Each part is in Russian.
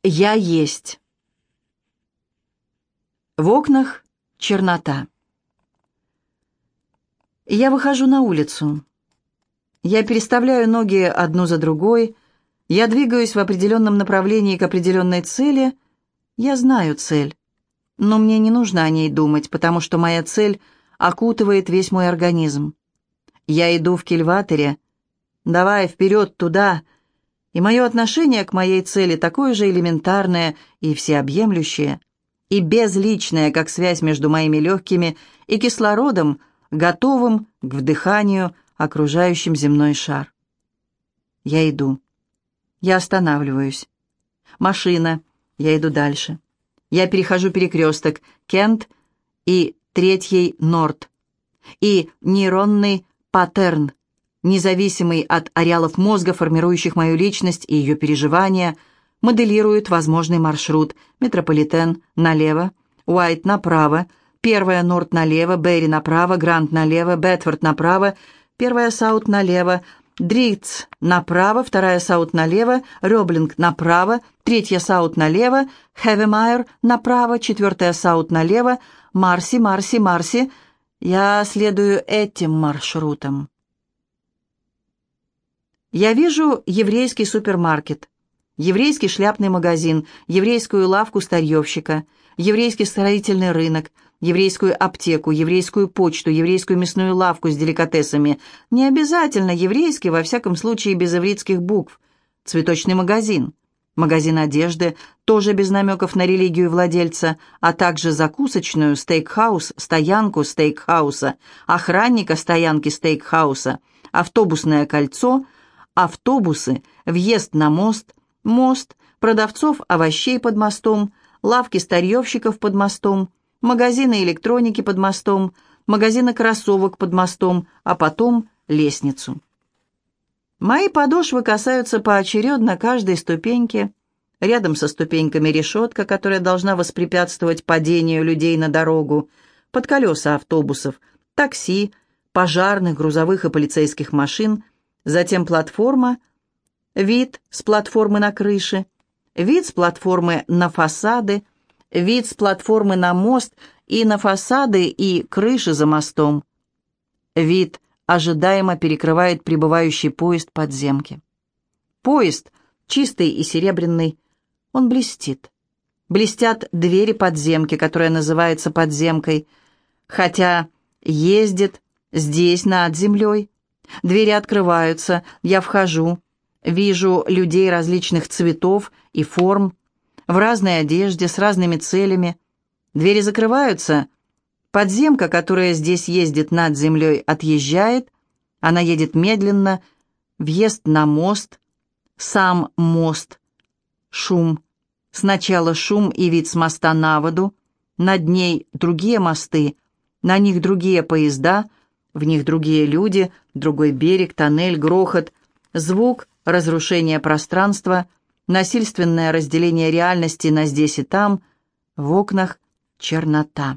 Я есть. В окнах чернота. Я выхожу на улицу. Я переставляю ноги одну за другой. Я двигаюсь в определенном направлении к определенной цели. Я знаю цель. Но мне не нужно о ней думать, потому что моя цель окутывает весь мой организм. Я иду в кильватере. Давай, вперед, туда. И мое отношение к моей цели такое же элементарное и всеобъемлющее, и безличное, как связь между моими легкими и кислородом, готовым к вдыханию окружающим земной шар. Я иду. Я останавливаюсь. Машина. Я иду дальше. Я перехожу перекресток Кент и 3-й Норд. И нейронный паттерн, независимый от ареалов мозга, формирующих мою личность и ее переживания, моделирует возможный маршрут: Метрополитен налево, Уайт направо, 1-я Норд налево, Берри направо, Грант налево, Бетфорд направо, 1-я Саут налево, Дритц направо, 2-я Саут налево, Рёблинг направо, 3-я Саут налево, Хевемайер направо, 4-я Саут налево, Марси, Марси, Марси. Я следую этим маршрутам. Я вижу еврейский супермаркет, еврейский шляпный магазин, еврейскую лавку старьевщика, еврейский строительный рынок, еврейскую аптеку, еврейскую почту, еврейскую мясную лавку с деликатесами. Не обязательно еврейский, во всяком случае без ивритских букв. Цветочный магазин, магазин одежды, тоже без намеков на религию владельца, а также закусочную, стейкхаус, стоянку стейкхауса, охранника стоянки стейкхауса, автобусное кольцо, автобусы, въезд на мост, мост, продавцов овощей под мостом, лавки старьевщиков под мостом, магазины электроники под мостом, магазины кроссовок под мостом, а потом лестницу. Мои подошвы касаются поочередно каждой ступеньки. Рядом со ступеньками решетка, которая должна воспрепятствовать падению людей на дорогу, под колеса автобусов, такси, пожарных, грузовых и полицейских машин, затем платформа, вид с платформы на крыше, вид с платформы на фасады, вид с платформы на мост и на фасады и крыши за мостом. Вид ожидаемо перекрывает прибывающий поезд подземки. Поезд, чистый и серебряный, он блестит. Блестят двери подземки, которая называется подземкой, хотя ездит здесь над землей. Двери открываются, я вхожу, вижу людей различных цветов и форм, в разной одежде, с разными целями. Двери закрываются. Подземка, которая здесь ездит над землей, отъезжает. Она едет медленно. Въезд на мост. Сам мост. Шум. Сначала шум и вид с моста на воду. Над ней другие мосты. На них другие поезда. В них другие люди. Другой берег, тоннель, грохот. Звук, разрушение пространства. Насильственное разделение реальности на здесь и там. В окнах чернота.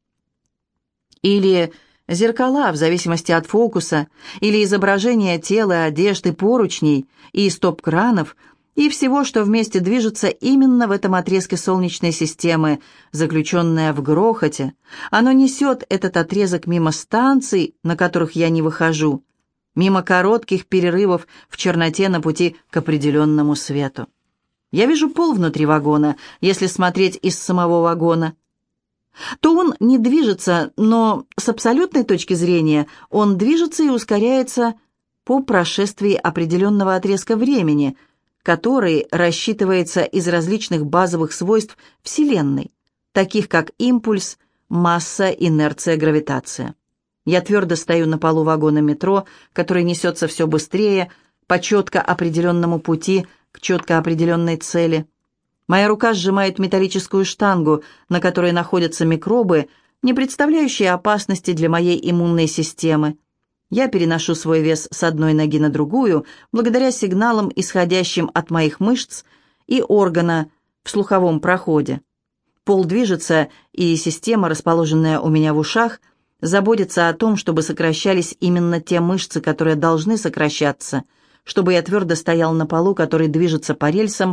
Или зеркала, в зависимости от фокуса, или изображение тела, одежды, поручней и стоп-кранов, и всего, что вместе движется именно в этом отрезке Солнечной системы, заключенное в грохоте. Оно несет этот отрезок мимо станций, на которых я не выхожу, мимо коротких перерывов в черноте на пути к определенному свету. Я вижу пол внутри вагона, если смотреть из самого вагона. То он не движется, но с абсолютной точки зрения он движется и ускоряется по прошествии определенного отрезка времени, который рассчитывается из различных базовых свойств Вселенной, таких как импульс, масса, инерция, гравитация. Я твердо стою на полу вагона метро, который несется все быстрее, по четко определенному пути, к четко определенной цели. Моя рука сжимает металлическую штангу, на которой находятся микробы, не представляющие опасности для моей иммунной системы. Я переношу свой вес с одной ноги на другую, благодаря сигналам, исходящим от моих мышц и органа в слуховом проходе. Пол движется, и система, расположенная у меня в ушах, заботится о том, чтобы сокращались именно те мышцы, которые должны сокращаться, чтобы я твердо стоял на полу, который движется по рельсам,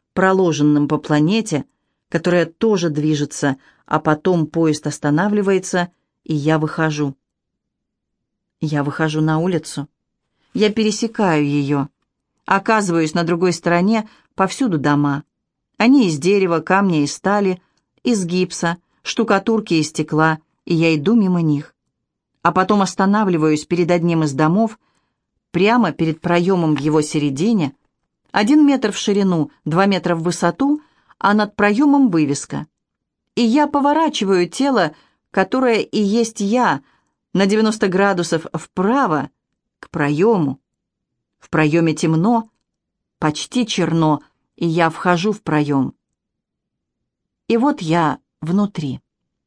проложенным по планете, которая тоже движется, а потом поезд останавливается, и я выхожу. Я выхожу на улицу. Я пересекаю ее. Оказываюсь на другой стороне, повсюду дома. Они из дерева, камня и стали, из гипса, штукатурки и стекла, и я иду мимо них. А потом останавливаюсь перед одним из домов, прямо перед проемом в его середине, 1 метр в ширину, 2 метра в высоту, а над проемом вывеска. И я поворачиваю тело, которое и есть я, на 90 градусов вправо, к проему. В проеме темно, почти черно, и я вхожу в проем. И вот я внутри.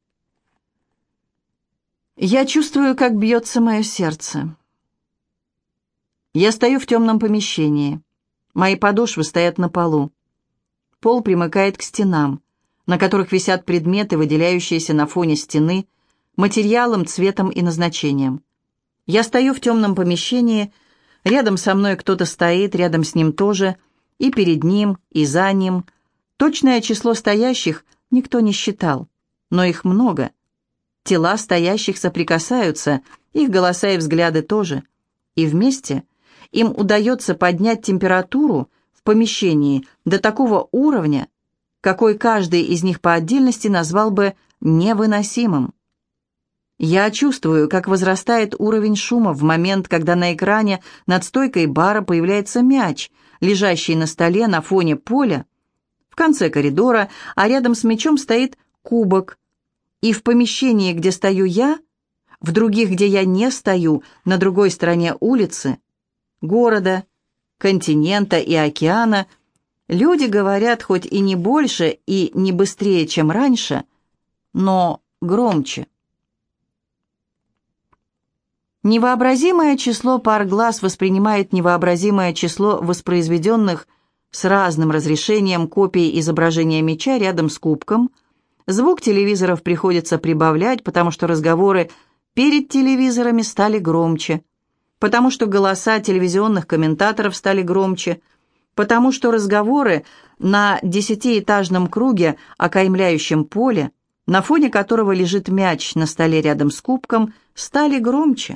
Я чувствую, как бьется мое сердце. Я стою в темном помещении. Мои подошвы стоят на полу. Пол примыкает к стенам, на которых висят предметы, выделяющиеся на фоне стены, материалом, цветом и назначением. Я стою в темном помещении, рядом со мной кто-то стоит, рядом с ним тоже, и перед ним, и за ним. Точное число стоящих никто не считал, но их много. Тела стоящих соприкасаются, их голоса и взгляды тоже. И вместе им удается поднять температуру в помещении до такого уровня, какой каждый из них по отдельности назвал бы невыносимым. Я чувствую, как возрастает уровень шума в момент, когда на экране над стойкой бара появляется мяч, лежащий на столе на фоне поля, в конце коридора, а рядом с мячом стоит кубок. И в помещении, где стою я, в других, где я не стою, на другой стороне улицы, города, континента и океана, люди говорят хоть и не больше и не быстрее, чем раньше, но громче. Невообразимое число пар глаз воспринимает невообразимое число воспроизведенных с разным разрешением копий изображения мяча рядом с кубком. Звук телевизоров приходится прибавлять, потому что разговоры перед телевизорами стали громче, потому что голоса телевизионных комментаторов стали громче, потому что разговоры на 10-этажном круге, окаймляющем поле, на фоне которого лежит мяч на столе рядом с кубком, стали громче.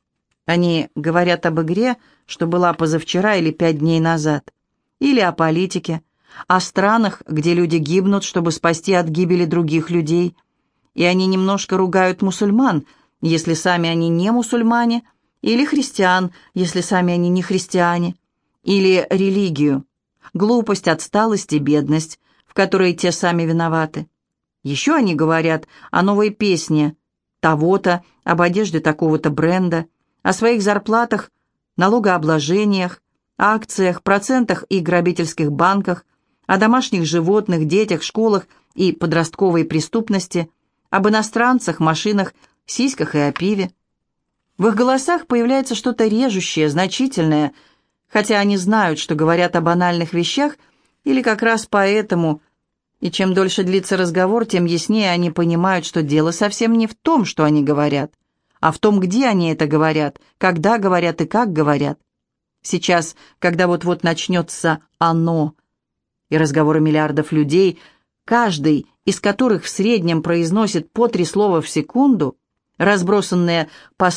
Они говорят об игре, что была позавчера или 5 дней назад, или о политике, о странах, где люди гибнут, чтобы спасти от гибели других людей, и они немножко ругают мусульман, если сами они не мусульмане, или христиан, если сами они не христиане, или религию, глупость, отсталость и бедность, в которой те сами виноваты. Еще они говорят о новой песне того-то, об одежде такого-то бренда, о своих зарплатах, налогообложениях, акциях, процентах и грабительских банках, о домашних животных, детях, школах и подростковой преступности, об иностранцах, машинах, сиськах и о пиве. В их голосах появляется что-то режущее, значительное, хотя они знают, что говорят о банальных вещах, или как раз поэтому, и чем дольше длится разговор, тем яснее они понимают, что дело совсем не в том, что они говорят, а в том, где они это говорят, когда говорят и как говорят. Сейчас, когда вот-вот начнется «оно», и разговоры миллиардов людей, каждый из которых в среднем произносит по 3 слова в секунду, разбросанные по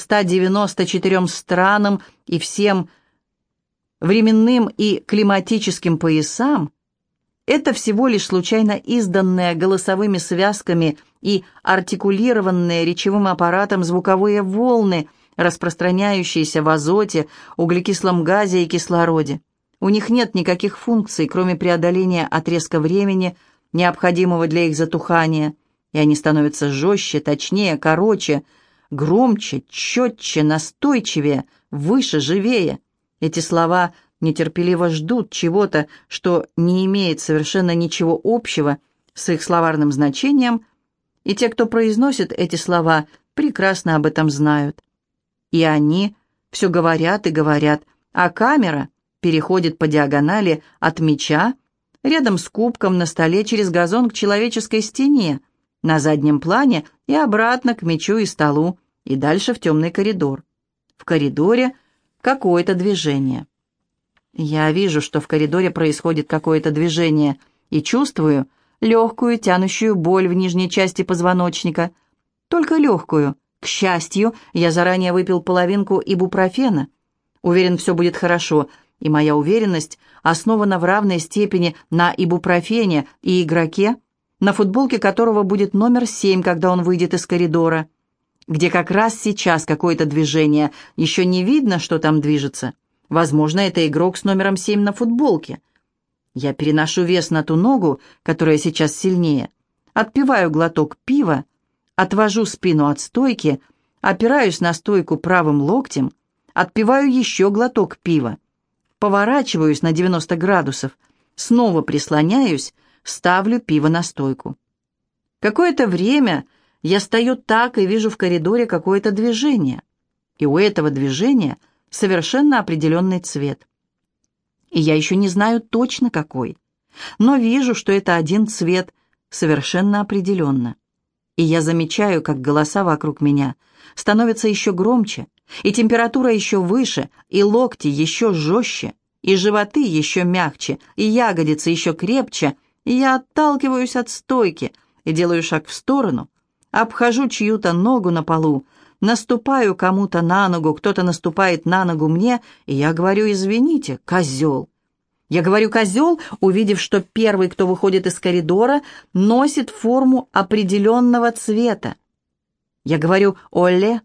194 странам и всем временным и климатическим поясам, это всего лишь случайно изданные голосовыми связками и артикулированные речевым аппаратом звуковые волны, распространяющиеся в азоте, углекислом газе и кислороде. У них нет никаких функций, кроме преодоления отрезка времени, необходимого для их затухания, и они становятся жестче, точнее, короче, громче, четче, настойчивее, выше, живее. Эти слова нетерпеливо ждут чего-то, что не имеет совершенно ничего общего с их словарным значением, и те, кто произносит эти слова, прекрасно об этом знают. И они все говорят и говорят, а камера переходит по диагонали от мяча, рядом с кубком на столе через газон к человеческой стене, на заднем плане и обратно к мячу и столу, и дальше в темный коридор. В коридоре какое-то движение. Я вижу, что в коридоре происходит какое-то движение, и чувствую легкую тянущую боль в нижней части позвоночника. Только легкую. К счастью, я заранее выпил половинку ибупрофена. Уверен, все будет хорошо, и моя уверенность основана в равной степени на ибупрофене и игроке, на футболке которого будет номер 7, когда он выйдет из коридора, где как раз сейчас какое-то движение, еще не видно, что там движется. Возможно, это игрок с номером 7 на футболке. Я переношу вес на ту ногу, которая сейчас сильнее, отпиваю глоток пива, отвожу спину от стойки, опираюсь на стойку правым локтем, отпиваю еще глоток пива, поворачиваюсь на 90 градусов, снова прислоняюсь, ставлю пиво на стойку. Какое-то время я стою так и вижу в коридоре какое-то движение, и у этого движения совершенно определенный цвет. И я еще не знаю точно какой, но вижу, что это один цвет, совершенно определенно. И я замечаю, как голоса вокруг меня становятся еще громче, и температура еще выше, и локти еще жестче, и животы еще мягче, и ягодицы еще крепче, и я отталкиваюсь от стойки и делаю шаг в сторону, обхожу чью-то ногу на полу, наступаю кому-то на ногу, кто-то наступает на ногу мне, и я говорю: «Извините, козел». Я говорю «козел», увидев, что первый, кто выходит из коридора, носит форму определенного цвета. Я говорю «Оле».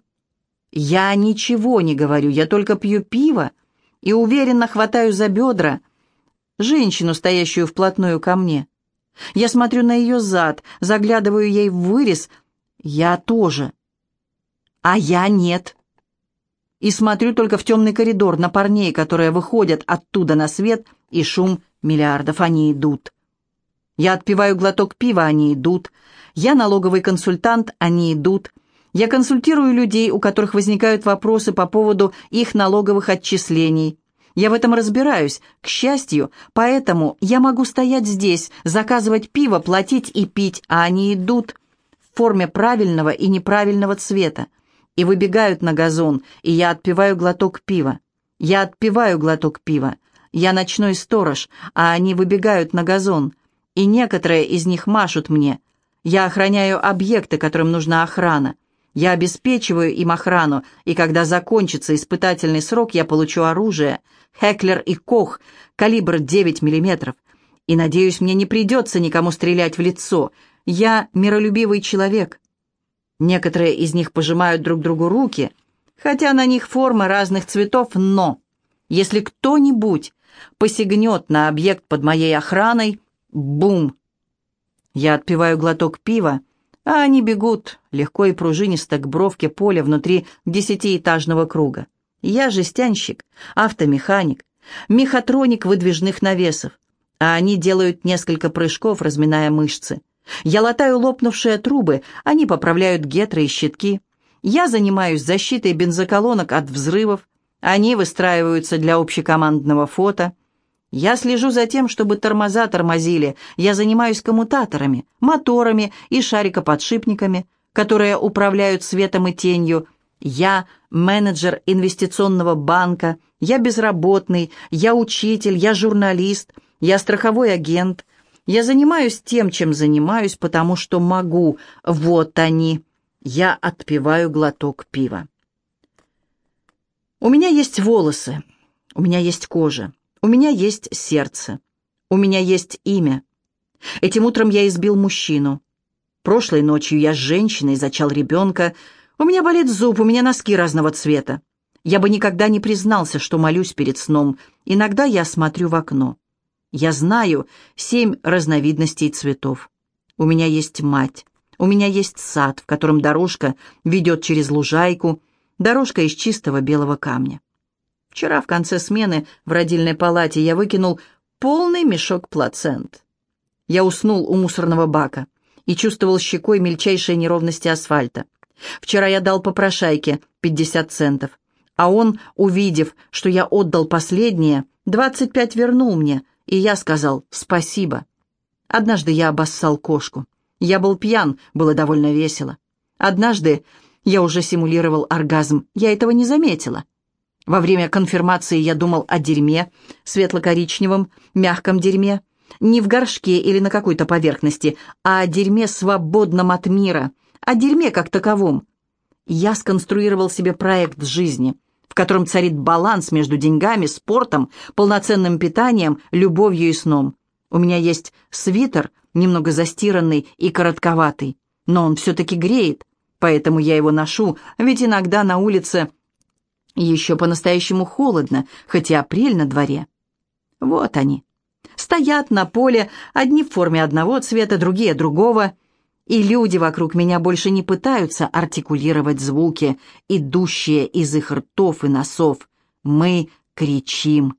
Я ничего не говорю, я только пью пиво и уверенно хватаю за бедра женщину, стоящую вплотную ко мне. Я смотрю на ее зад, заглядываю ей в вырез. Я тоже. А я нет. И смотрю только в темный коридор на парней, которые выходят оттуда на свет, и шум миллиардов. Они идут. Я отпиваю глоток пива, они идут. Я налоговый консультант, они идут. Я консультирую людей, у которых возникают вопросы по поводу их налоговых отчислений. Я в этом разбираюсь, к счастью, поэтому я могу стоять здесь, заказывать пиво, платить и пить, а они идут в форме правильного и неправильного цвета и выбегают на газон, и я отпиваю глоток пива. Я отпиваю глоток пива. Я ночной сторож, а они выбегают на газон, и некоторые из них машут мне. Я охраняю объекты, которым нужна охрана. Я обеспечиваю им охрану, и когда закончится испытательный срок, я получу оружие, Хеклер и Кох, калибр 9 мм, и, надеюсь, мне не придется никому стрелять в лицо. Я миролюбивый человек. Некоторые из них пожимают друг другу руки, хотя на них формы разных цветов, но если кто-нибудь посягнет на объект под моей охраной, бум! Я отпиваю глоток пива, а они бегут легко и пружинисто к бровке поля внутри 10-этажного круга. Я жестянщик, автомеханик, мехатроник выдвижных навесов, а они делают несколько прыжков, разминая мышцы. Я латаю лопнувшие трубы, они поправляют гетры и щитки. Я занимаюсь защитой бензоколонок от взрывов, они выстраиваются для общекомандного фото. Я слежу за тем, чтобы тормоза тормозили. Я занимаюсь коммутаторами, моторами и шарикоподшипниками, которые управляют светом и тенью. Я менеджер инвестиционного банка, я безработный, я учитель, я журналист, я страховой агент. Я занимаюсь тем, чем занимаюсь, потому что могу. Вот они. Я отпиваю глоток пива. У меня есть волосы, у меня есть кожа. У меня есть сердце. У меня есть имя. Этим утром я избил мужчину. Прошлой ночью я с женщиной зачал ребенка. У меня болит зуб, у меня носки разного цвета. Я бы никогда не признался, что молюсь перед сном. Иногда я смотрю в окно. Я знаю 7 разновидностей цветов. У меня есть мать. У меня есть сад, в котором дорожка ведет через лужайку. Дорожка из чистого белого камня. Вчера в конце смены в родильной палате я выкинул полный мешок плацент. Я уснул у мусорного бака и чувствовал щекой мельчайшие неровности асфальта. Вчера я дал попрошайке 50 центов, а он, увидев, что я отдал последнее, 25 вернул мне, и я сказал спасибо. Однажды я обоссал кошку. Я был пьян, было довольно весело. Однажды я уже симулировал оргазм, я этого не заметила. Во время конфирмации я думал о дерьме, светло-коричневом, мягком дерьме, не в горшке или на какой-то поверхности, а о дерьме, свободном от мира, о дерьме как таковом. Я сконструировал себе проект жизни, в котором царит баланс между деньгами, спортом, полноценным питанием, любовью и сном. У меня есть свитер, немного застиранный и коротковатый, но он все-таки греет, поэтому я его ношу, ведь иногда на улице еще по-настоящему холодно, хоть и апрель на дворе. Вот они. Стоят на поле, одни в форме одного цвета, другие другого, и люди вокруг меня больше не пытаются артикулировать звуки, идущие из их ртов и носов. Мы кричим.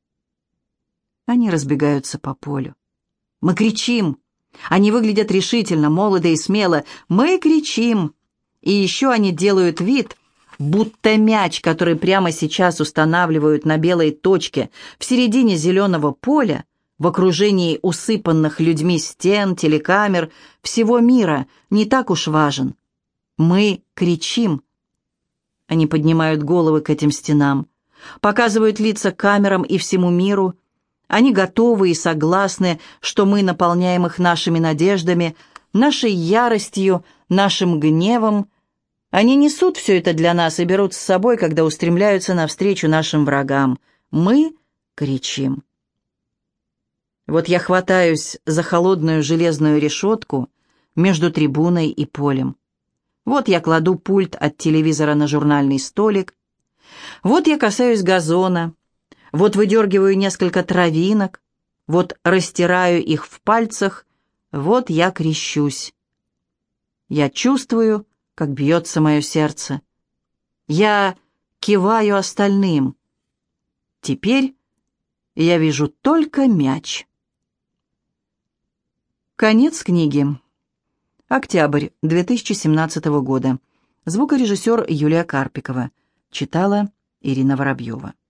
Они разбегаются по полю. Мы кричим. Они выглядят решительно, молодо и смело. Мы кричим. И еще они делают вид, будто мяч, который прямо сейчас устанавливают на белой точке в середине зеленого поля, в окружении усыпанных людьми стен, телекамер, всего мира, не так уж важен. Мы кричим. Они поднимают головы к этим стенам, показывают лица камерам и всему миру. Они готовы и согласны, что мы наполняем их нашими надеждами, нашей яростью, нашим гневом. Они несут все это для нас и берут с собой, когда устремляются навстречу нашим врагам. Мы кричим. Вот я хватаюсь за холодную железную решетку между трибуной и полем. Вот я кладу пульт от телевизора на журнальный столик. Вот я касаюсь газона. Вот выдергиваю несколько травинок. Вот растираю их в пальцах. Вот я крещусь. Я чувствую, как бьется мое сердце. Я киваю остальным. Теперь я вижу только мяч. Конец книги. Октябрь 2017 года. Звукорежиссер Юлия Карпикова. Читала Ирина Воробьева.